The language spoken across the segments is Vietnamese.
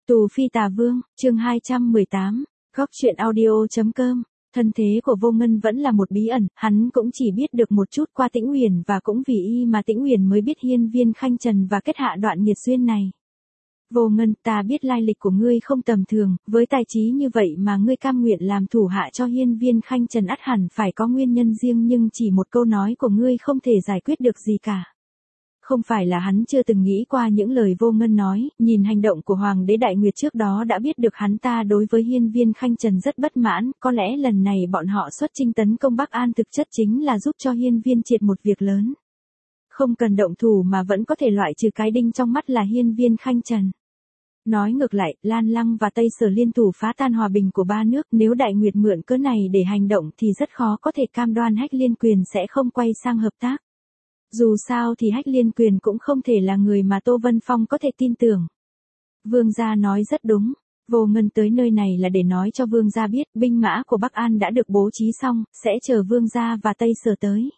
Tù Phi Tà Vương, chương 218, góc truyện audio.com. Thân thế của Vô Ngân vẫn là một bí ẩn, hắn cũng chỉ biết được một chút qua Tĩnh Uyển và cũng vì y mà Tĩnh Uyển mới biết hiên viên khanh trần và kết hạ đoạn nghiệt duyên này. Vô Ngân, ta biết lai lịch của ngươi không tầm thường, với tài trí như vậy mà ngươi cam nguyện làm thủ hạ cho hiên viên khanh trần ắt hẳn phải có nguyên nhân riêng, nhưng chỉ một câu nói của ngươi không thể giải quyết được gì cả. Không phải là hắn chưa từng nghĩ qua những lời Vô Ngân nói, nhìn hành động của Hoàng đế Đại Nguyệt trước đó đã biết được hắn ta đối với hiên viên khanh trần rất bất mãn, có lẽ lần này bọn họ xuất chinh tấn công Bắc An thực chất chính là giúp cho hiên viên triệt một việc lớn. Không cần động thủ mà vẫn có thể loại trừ cái đinh trong mắt là hiên viên khanh trần. Nói ngược lại, Lan Lăng và Tây Sở liên thủ phá tan hòa bình của ba nước, nếu Đại Nguyệt mượn cớ này để hành động thì rất khó có thể cam đoan Hách Liên Quyền sẽ không quay sang hợp tác. Dù sao thì Hách Liên Quyền cũng không thể là người mà Tô Vân Phong có thể tin tưởng. Vương gia nói rất đúng, Vô Ngân tới nơi này là để nói cho Vương gia biết binh mã của Bắc An đã được bố trí xong, sẽ chờ Vương gia và Tây Sở tới.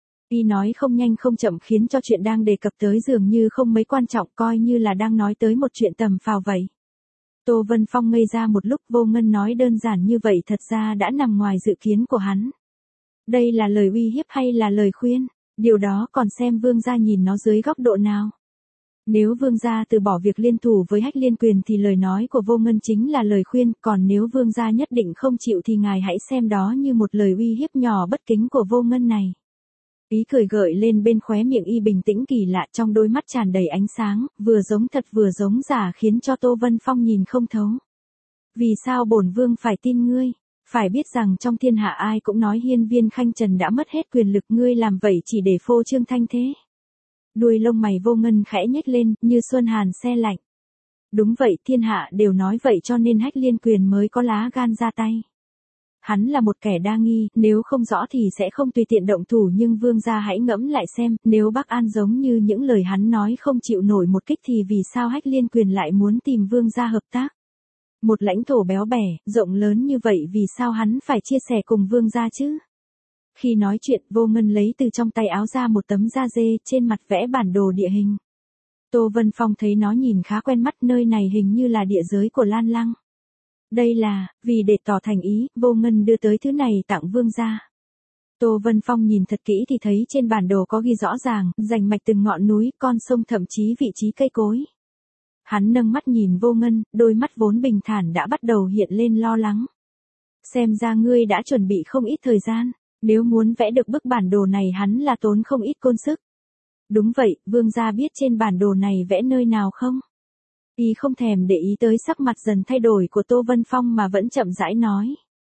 Y nói không nhanh không chậm khiến cho chuyện đang đề cập tới dường như không mấy quan trọng, coi như là đang nói tới một chuyện tầm phào vậy. Tô Vân Phong ngây ra một lúc, Vô Ngân nói đơn giản như vậy thật ra đã nằm ngoài dự kiến của hắn. Đây là lời uy hiếp hay là lời khuyên? Điều đó còn xem Vương gia nhìn nó dưới góc độ nào. Nếu Vương gia từ bỏ việc liên thủ với Hách Liên Quyền thì lời nói của Vô Ngân chính là lời khuyên, còn nếu Vương gia nhất định không chịu thì ngài hãy xem đó như một lời uy hiếp nhỏ bất kính của Vô Ngân này. Ý cười gợi lên bên khóe miệng y bình tĩnh kỳ lạ, trong đôi mắt tràn đầy ánh sáng, vừa giống thật vừa giống giả khiến cho Tô Vân Phong nhìn không thấu. Vì sao bổn vương phải tin ngươi? Phải biết rằng trong thiên hạ ai cũng nói hiên viên khanh trần đã mất hết quyền lực, ngươi làm vậy chỉ để phô trương thanh thế. Đuôi lông mày Vô Ngân khẽ nhếch lên, như xuân hàn se lạnh. Đúng vậy, thiên hạ đều nói vậy cho nên Hách Liên Quyền mới có lá gan ra tay. Hắn là một kẻ đa nghi, nếu không rõ thì sẽ không tùy tiện động thủ, nhưng Vương gia hãy ngẫm lại xem, nếu Bắc An giống như những lời hắn nói không chịu nổi một kích thì vì sao Hách Liên Quyền lại muốn tìm Vương gia hợp tác? Một lãnh thổ béo bẻ, rộng lớn như vậy vì sao hắn phải chia sẻ cùng Vương gia chứ? Khi nói chuyện, Vô Ngân lấy từ trong tay áo ra một tấm da dê, trên mặt vẽ bản đồ địa hình. Tô Vân Phong thấy nó nhìn khá quen mắt, nơi này hình như là địa giới của Lan Lăng. Đây là, vì để tỏ thành ý, Vô Ngân đưa tới thứ này tặng Vương gia. Tô Vân Phong nhìn thật kỹ thì thấy trên bản đồ có ghi rõ ràng, rành mạch từng ngọn núi, con sông, thậm chí vị trí cây cối. Hắn nâng mắt nhìn Vô Ngân, đôi mắt vốn bình thản đã bắt đầu hiện lên lo lắng. Xem ra ngươi đã chuẩn bị không ít thời gian, nếu muốn vẽ được bức bản đồ này hắn là tốn không ít công sức. Đúng vậy, Vương gia biết trên bản đồ này vẽ nơi nào không? Y không thèm để ý tới sắc mặt dần thay đổi của Tô Vân Phong mà vẫn chậm rãi nói.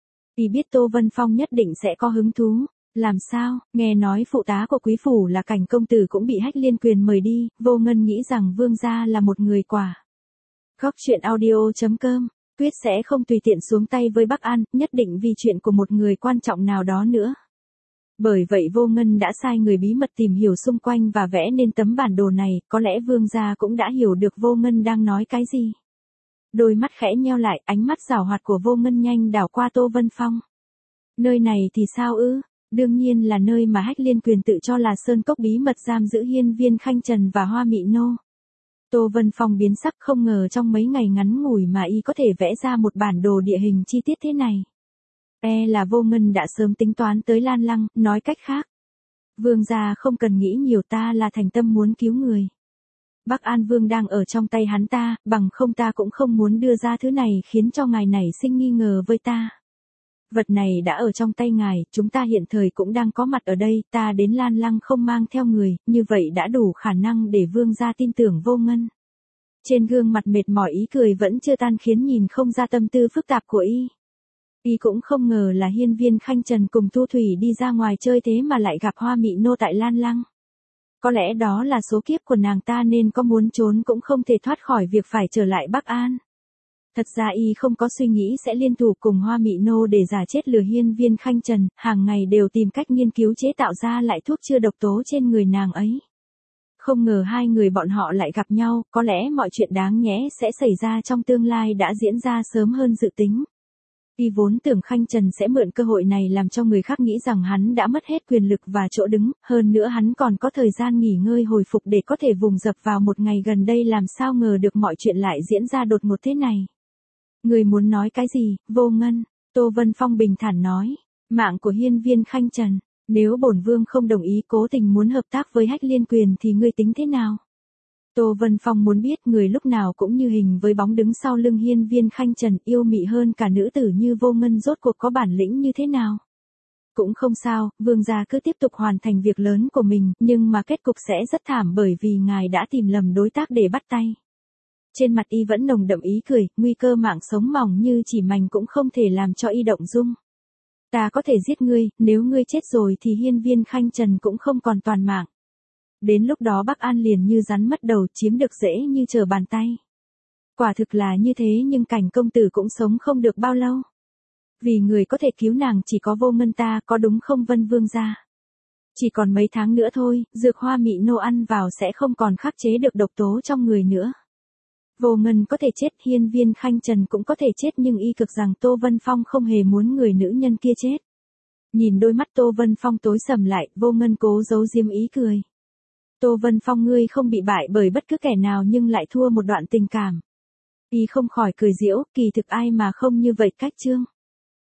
Y biết Tô Vân Phong nhất định sẽ có hứng thú. Làm sao? Nghe nói phụ tá của quý phủ là Cảnh công tử cũng bị Hách Liên Quyền mời đi, Vô Ngân nghĩ rằng Vương gia là một người quả. Góc truyện audio.com, quyết sẽ không tùy tiện xuống tay với Bắc An, nhất định vì chuyện của một người quan trọng nào đó nữa. Bởi vậy Vô Ngân đã sai người bí mật tìm hiểu xung quanh và vẽ nên tấm bản đồ này, có lẽ Vương gia cũng đã hiểu được Vô Ngân đang nói cái gì. Đôi mắt khẽ nheo lại, ánh mắt giảo hoạt của Vô Ngân nhanh đảo qua Tô Vân Phong. Nơi này thì sao ư? Đương nhiên là nơi mà Hách Liên Quyền tự cho là sơn cốc bí mật giam giữ hiên viên khanh trần và Hoa Mị Nô. Tô Vân Phong biến sắc, không ngờ trong mấy ngày ngắn ngủi mà y có thể vẽ ra một bản đồ địa hình chi tiết thế này. Là Vô Ngân đã sớm tính toán tới Lan Lăng, nói cách khác. Vương gia không cần nghĩ nhiều, ta là thành tâm muốn cứu người. Bắc An Vương đang ở trong tay hắn ta, bằng không ta cũng không muốn đưa ra thứ này khiến cho ngài nảy sinh nghi ngờ với ta. Vật này đã ở trong tay ngài, chúng ta hiện thời cũng đang có mặt ở đây, ta đến Lan Lăng không mang theo người, như vậy đã đủ khả năng để Vương gia tin tưởng Vô Ngân. Trên gương mặt mệt mỏi ý cười vẫn chưa tan khiến nhìn không ra tâm tư phức tạp của y. Y cũng không ngờ là hiên viên khanh trần cùng Thu Thủy đi ra ngoài chơi thế mà lại gặp Hoa Mị Nô tại Lan Lăng. Có lẽ đó là số kiếp của nàng ta nên có muốn trốn cũng không thể thoát khỏi việc phải trở lại Bắc An. Thật ra y không có suy nghĩ sẽ liên thủ cùng Hoa Mị Nô để giả chết lừa hiên viên khanh trần, hàng ngày đều tìm cách nghiên cứu chế tạo ra lại thuốc chữa độc tố trên người nàng ấy. Không ngờ hai người bọn họ lại gặp nhau, có lẽ mọi chuyện đáng nhẽ sẽ xảy ra trong tương lai đã diễn ra sớm hơn dự tính. Y vốn tưởng Khanh Trần sẽ mượn cơ hội này làm cho người khác nghĩ rằng hắn đã mất hết quyền lực và chỗ đứng, hơn nữa hắn còn có thời gian nghỉ ngơi hồi phục để có thể vùng dập vào một ngày gần đây, làm sao ngờ được mọi chuyện lại diễn ra đột ngột thế này. Người muốn nói cái gì, Vô Ngân? Tô Vân Phong bình thản nói. Mạng của hiên viên Khanh Trần, nếu bổn vương không đồng ý cố tình muốn hợp tác với Hách Liên Quyền thì ngươi tính thế nào? Tô Vân Phong muốn biết người lúc nào cũng như hình với bóng đứng sau lưng hiên viên Khanh Trần, yêu mị hơn cả nữ tử như Vô Ngân rốt cuộc có bản lĩnh như thế nào. Cũng không sao, vương gia cứ tiếp tục hoàn thành việc lớn của mình, nhưng mà kết cục sẽ rất thảm bởi vì ngài đã tìm lầm đối tác để bắt tay. Trên mặt y vẫn nồng đậm ý cười, nguy cơ mạng sống mỏng như chỉ mành cũng không thể làm cho y động dung. Ta có thể giết ngươi, nếu ngươi chết rồi thì hiên viên Khanh Trần cũng không còn toàn mạng. Đến lúc đó Bắc An liền như rắn mất đầu, chiếm được dễ như trở bàn tay. Quả thực là như thế, nhưng Cảnh công tử cũng sống không được bao lâu. Vì người có thể cứu nàng chỉ có Vô Ngân ta, có đúng không Vân vương gia? Chỉ còn mấy tháng nữa thôi, dược hoa mị nô ăn vào sẽ không còn khắc chế được độc tố trong người nữa. Vô Ngân có thể chết, hiên viên Khanh Trần cũng có thể chết, nhưng y cực rằng Tô Vân Phong không hề muốn người nữ nhân kia chết. Nhìn đôi mắt Tô Vân Phong tối sầm lại, Vô Ngân cố giấu diếm ý cười. Tô Vân Phong, ngươi không bị bại bởi bất cứ kẻ nào nhưng lại thua một đoạn tình cảm. Y không khỏi cười giễu, kỳ thực ai mà không như vậy cách chương.